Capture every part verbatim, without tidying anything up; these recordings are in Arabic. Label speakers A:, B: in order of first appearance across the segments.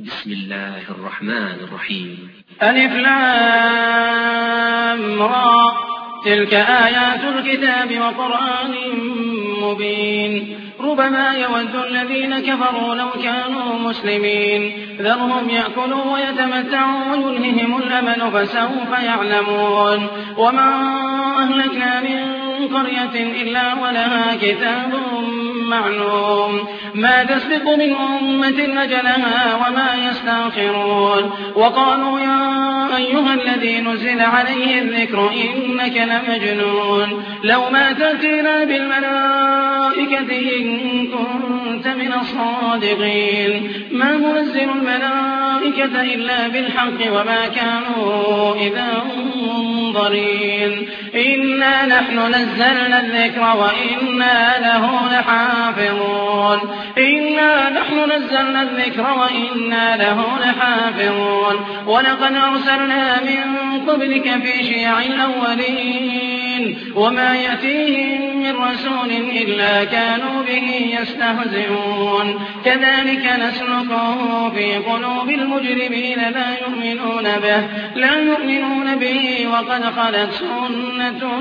A: بسم الله الرحمن الرحيم.
B: ألف لام را تلك آيات الكتاب وقرآن مبين ربما يود الذين كفروا لو كانوا مسلمين ذرهم يأكلوا ويتمتعوا ويلههم الأمل فسوف يعلمون وما أهلكنا من قرية إلا ولها كتاب معلوم ما تسبق من أمة أجلها وما يستأخرون وقالوا يا أيها الذي نزل عليه الذكر إنك لمجنون لو ما تأتينا بالملائكة إن كنت من الصادقين ما ننزل الملائكة إلا بالحق وما كانوا إذا منظرين إنا نحن نزلنا الذكر وإنا له لحافظون إنا نحن نزلنا الذكر وإنا له لحافظون ولقد أرسلنا من قبلك في شيع الأولين وما يأتيهم من رسول إلا كانوا به يستهزئون كذلك نسلكه في قلوب المجرمين لا يؤمنون به لا يؤمنون به وقد خلت سنة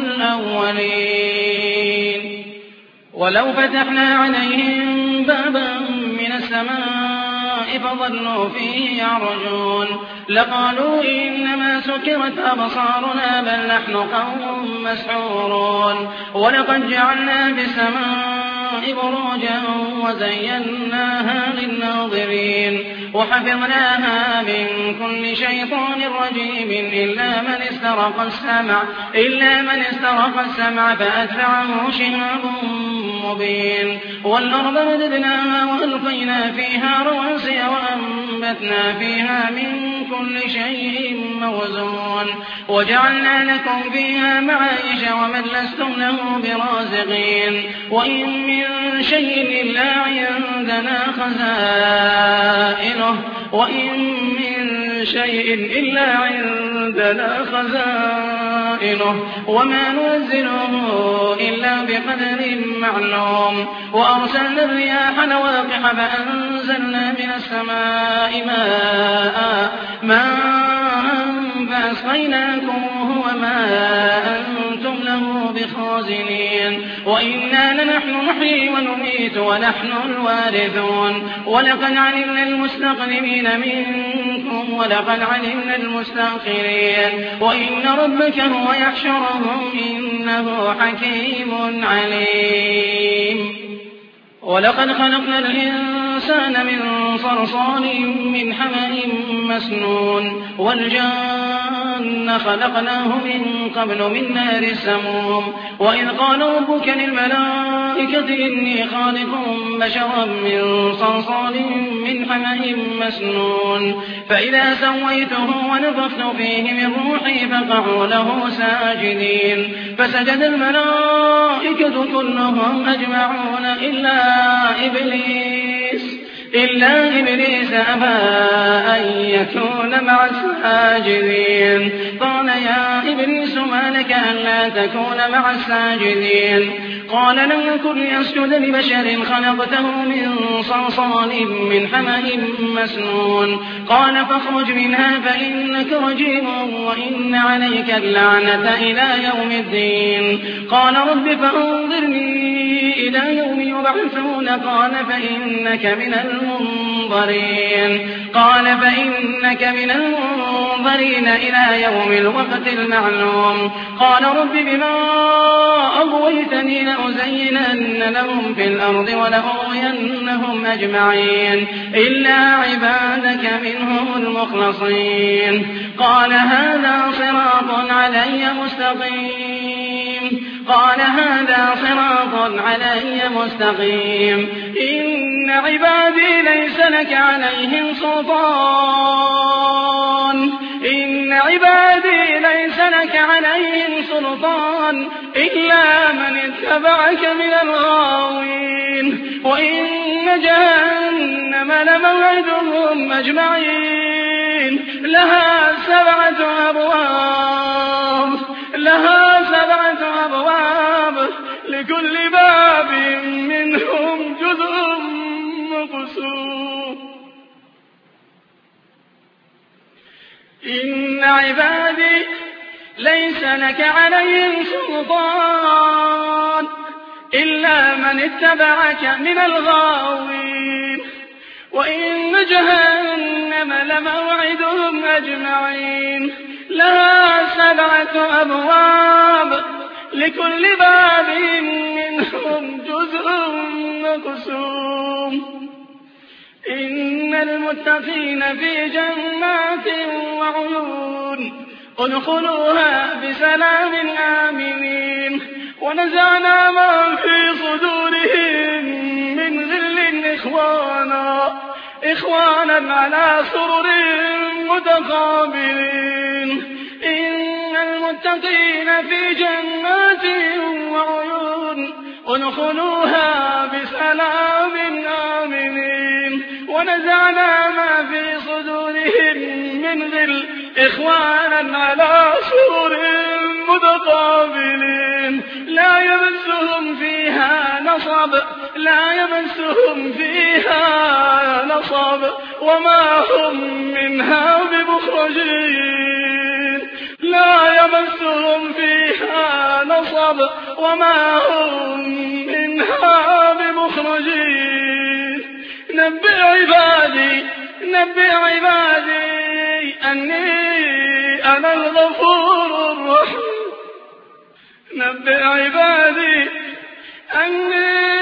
B: الأولين ولو فتحنا عليهم بابا من السماء فظلوا فيه يعرجون لقالوا إنما سكرت أبصارنا بل نحن قوم مسحورون ولقد جعلنا في السماء بروجا وزيناها للناظرين وحفظناها من كل شيطان رجيم إلا من استرق السمع إلا من استرق السمع فأتبعه شهاب مبين والأرض مددناها وألقينا فيها رواسي وأنبتنا فيها من كل شيء موزون وجعلنا لكم فيها معايش ومن لستم له برازقين وإن من شيء إلا عندنا خزائنه وإن من شيء إلا عندنا خزائنه وما ننزله إلا بقدر معلوم وأرسلنا الرياح لواقح فأنزلنا من السماء ماء ماء فأسقيناكم وما أنتم له بخازنين وإنا لنحن نحيي ونميت ونحن الوارثون ولقد علمنا المستقدمين منكم ولقد علمنا المستأخرين وإن ربك هو يحشرهم إنه حكيم عليم ولقد خلقنا الإنسان من صلصال من حمأ مسنون والجان خلقناه من قبل من نار السموم وإذ قال ربك للملائكة إني خالق بشرا من صلصال من حمأ مسنون فإذا سويته ونفخت فيه من روحي فقعوا له ساجدين فسجد الملائكة كلهم أجمعون إلا إبليس إلا إبليس أبى أن يكون مع الساجدين قال يا إبليس ما لك ألا تكون مع الساجدين قال لم يكن لأسجد لبشر خلقته من صلصال من حمأ مسنون قال فاخرج منها فإنك رجيم وإن عليك اللعنة إلى يوم الدين قال رب فأنظرني إلى يوم يبعثون قال فإنك من المنظرين قال فإنك من المنظرين إلى يوم الوقت المعلوم قال رب بما أغويتني لأزينن لهم في الأرض ولأغوينهم أجمعين إلا عبادك منهم المخلصين قال هذا صراط علي مستقيم قال هذا صراط علي مستقيم إن عبادي ليس لك عليهم سلطان إن عبادي ليس لك عليهم سلطان إلا من اتبعك من الغاوين وإن جهنم لموعدهم أجمعين لها سبعة أبواب لها سبعة أبواب لكل باب منهم جزء مقسوم إن عبادي ليس لك عليهم سلطان إلا من اتبعك من الغاوين وإن جهنم لموعدهم أجمعين لها سبعة أبواب لكل باب منهم جزء مقسوم إن المتقين في جنات وعيون ادخلوها بسلام آمنين ونزعنا ما في صدورهم من غل إخوانا إخوانا على سرر متقابلين إن المتقين في جنات وعيون ادخلوها بسلام آمنين ونزعنا ما في صدورهم من غل إخوانا على سرر متقابلين لا يمسهم فيها نصب لا يمسهم فيها نصب وما هم منها بمخرجين لا يمسهم فيها نصب وما هم منها بمخرجين نبئ عبادي نبئ عبادي أني أنا الغفور الرحيم نبئ عبادي أني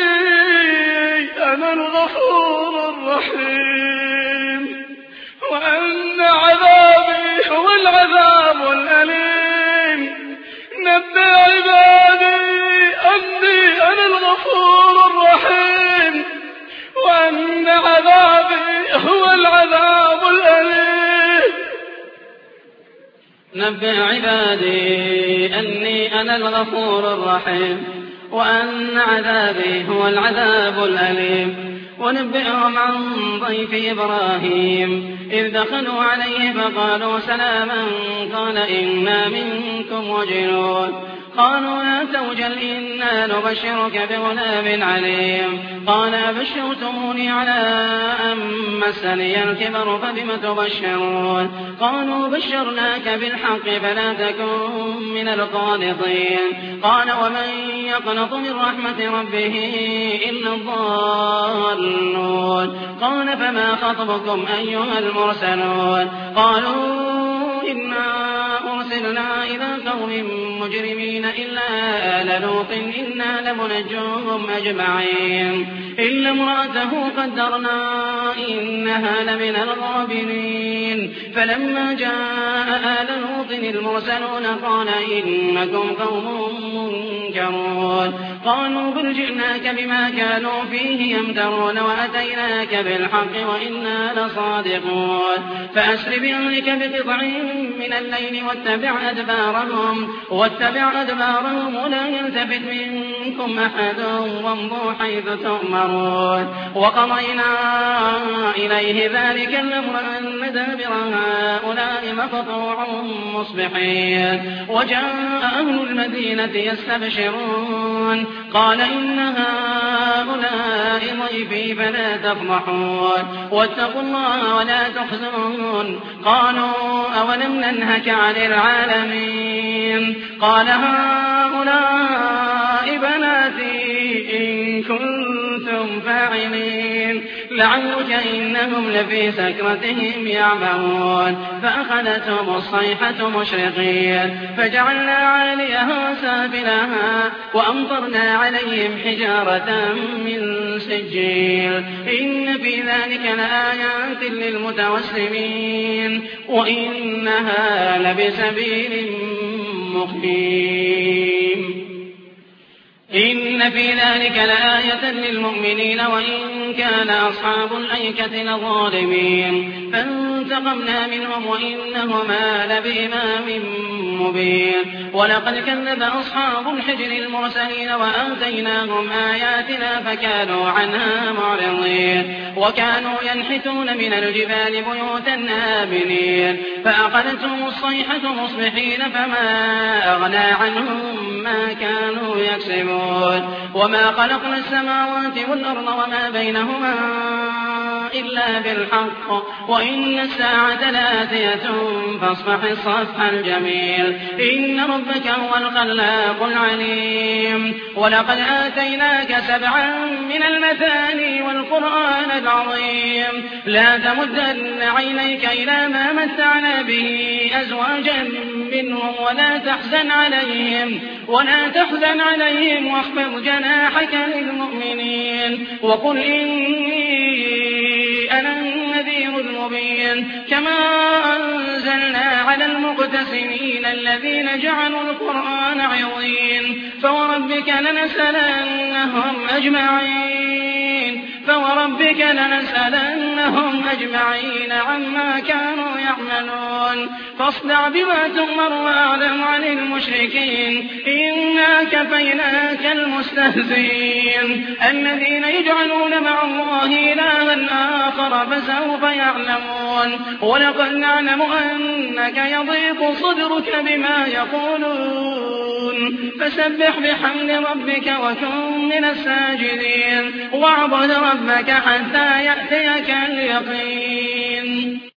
B: أنا الغفور الرحيم وأن عذابي هو العذاب الأليم نبئ عبادي أني أنا الغفور الرحيم وأن عذابي هو العذاب الأليم
C: نبئ عبادي أني أنا الغفور الرحيم وأن عذابي هو العذاب الأليم ونبئهم عن ضيف إبراهيم إذ دخلوا عليه فقالوا سلاما قال إنا منكم وجلون قالوا لا توجل إنا نبشرك بغلام عليم قال أبشرتموني على أن مسني الكبر فبم تبشرون قالوا بشرناك بالحق فلا تكن من القانطين قال ومن يقنط من رحمة ربه إلا الضالون قال فما خطبكم أيها المرسلون قالوا إنا أرسلنا إلى قوم مجرمين إلا آل لوط إنا لمنجوهم أجمعين إلا امرأته قدرنا إنها لمن الغابرين فلما جاء آل لوط المرسلون قال إنكم قوم منكرون قالوا بل جئناك بما كانوا فيه يمترون وأتيناك بالحق وإنا لصادقون فأسر بأهلك بقطع من الليل واتبع أدبارهم واتبع أدبارهم ولا يلتفت منكم أحد وامضوا حيث تؤمرون وقضينا إليه ذلك الأمر أن دابر هؤلاء مقطوع مصبحين وجاء أهل المدينة يستبشرون قال إن هؤلاء ضيفي فلا تفضحون واتقوا الله ولا تخزون قالوا أولم ننهك عن العالمين قال هؤلاء بناتي إن كنتم فاعلين لعلك إنهم لفي سكرتهم يعمهون فأخذتهم الصيحة مشرقين فجعلنا عاليها سافلها وأمطرنا عليهم حجارة من سجيل إن في ذلك لآيات للمتوسمين وإنها لبسبيل مقيم إن في ذلك لآية للمؤمنين وإن كان أصحاب الأيكة لظالمين فانتقمنا منهم وإنهما لبإمام مبين ولقد كذب أصحاب الحجر المرسلين وآتيناهم آياتنا فكانوا عنها معرضين وكانوا ينحتون من الجبال بيوتا آمنين فأخذتهم الصيحة مصبحين فما أغنى عنهم ما كانوا يكسبون وما خلقنا السماوات والأرض وما بينهما إلا بالحق وإن الساعة لآتية فاصفح الصفح الجميل إن ربك هو الخلاق العليم ولقد آتيناك سبعا من المثاني والقرآن العظيم لا تمدن عينيك إلى ما متعنا به أزواجا منهم ولا تحزن عليهم ولا تحزن عليهم واخفض جناحك للمؤمنين وقل إني أنا النذير المبين كما أنزلنا على المقتسمين الذين جعلوا القرآن عظيم فوربك لنسألنهم أجمعين فوربك لنسألنهم أجمعين عما كانوا يعملون فاصدع بما تؤمر وأعلم عن المشركين إنا كفيناك المستهزئين الذين يجعلون مع الله إلها آخر فسوف يعلمون ولقد نعلم أنك يضيق صدرك بما يقولون فسبح بحمد ربك وكن من الساجدين واعبد ربك حتى يأتيك اليقين